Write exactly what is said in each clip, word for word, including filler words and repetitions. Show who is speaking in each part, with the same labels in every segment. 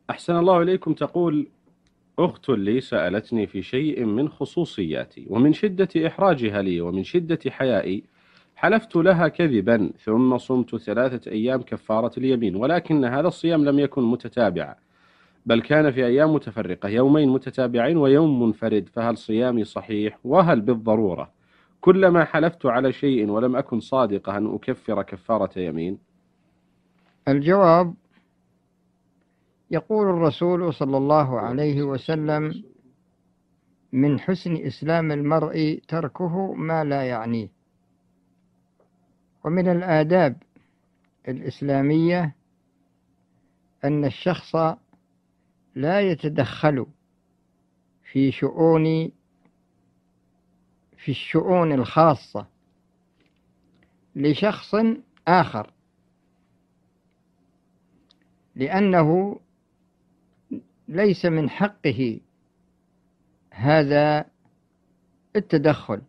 Speaker 1: أحسن الله إليكم. تقول: أخت لي سألتني في شيء من خصوصياتي، ومن شدة إحراجها لي ومن شدة حيائي حلفت لها كذبا، ثم صمت ثلاثة أيام كفارة اليمين، ولكن هذا الصيام لم يكن متتابعا، بل كان في أيام متفرقة، يومين متتابعين ويوم منفرد، فهل صيامي صحيح؟ وهل بالضرورة كلما حلفت على شيء ولم أكن صادقة أن أكفر كفارة يمين؟
Speaker 2: الجواب: يقول الرسول صلى الله عليه وسلم: من حسن إسلام المرء تركه ما لا يعنيه. ومن الآداب الإسلامية أن الشخص لا يتدخل في شؤون في الشؤون الخاصة لشخص آخر، لأنه ليس من حقه هذا التدخل.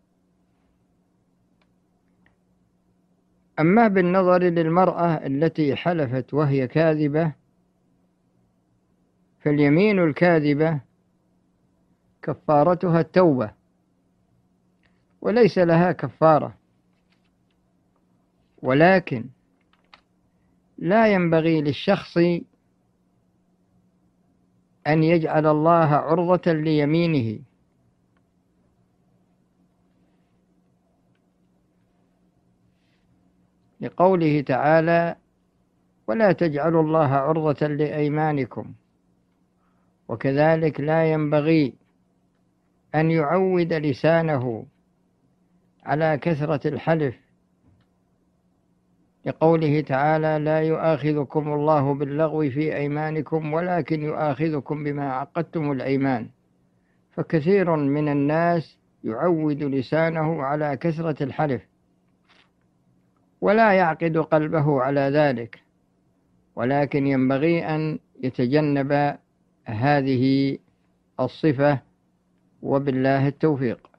Speaker 2: أما بالنظر للمرأة التي حلفت وهي كاذبة، فاليمين الكاذبة كفارتها التوبة، وليس لها كفارة. ولكن لا ينبغي للشخص أن يجعل الله عرضة ليمينه، لقوله تعالى: ولا تجعلوا الله عرضة لأيمانكم. وكذلك لا ينبغي أن يعود لسانه على كثرة الحلف، لقوله تعالى: لا يؤاخذكم الله باللغو في أيمانكم ولكن يؤاخذكم بما عقدتم الأيمان. فكثير من الناس يعود لسانه على كثرة الحلف ولا يعقد قلبه على ذلك، ولكن ينبغي أن يتجنب هذه الصفة، وبالله التوفيق.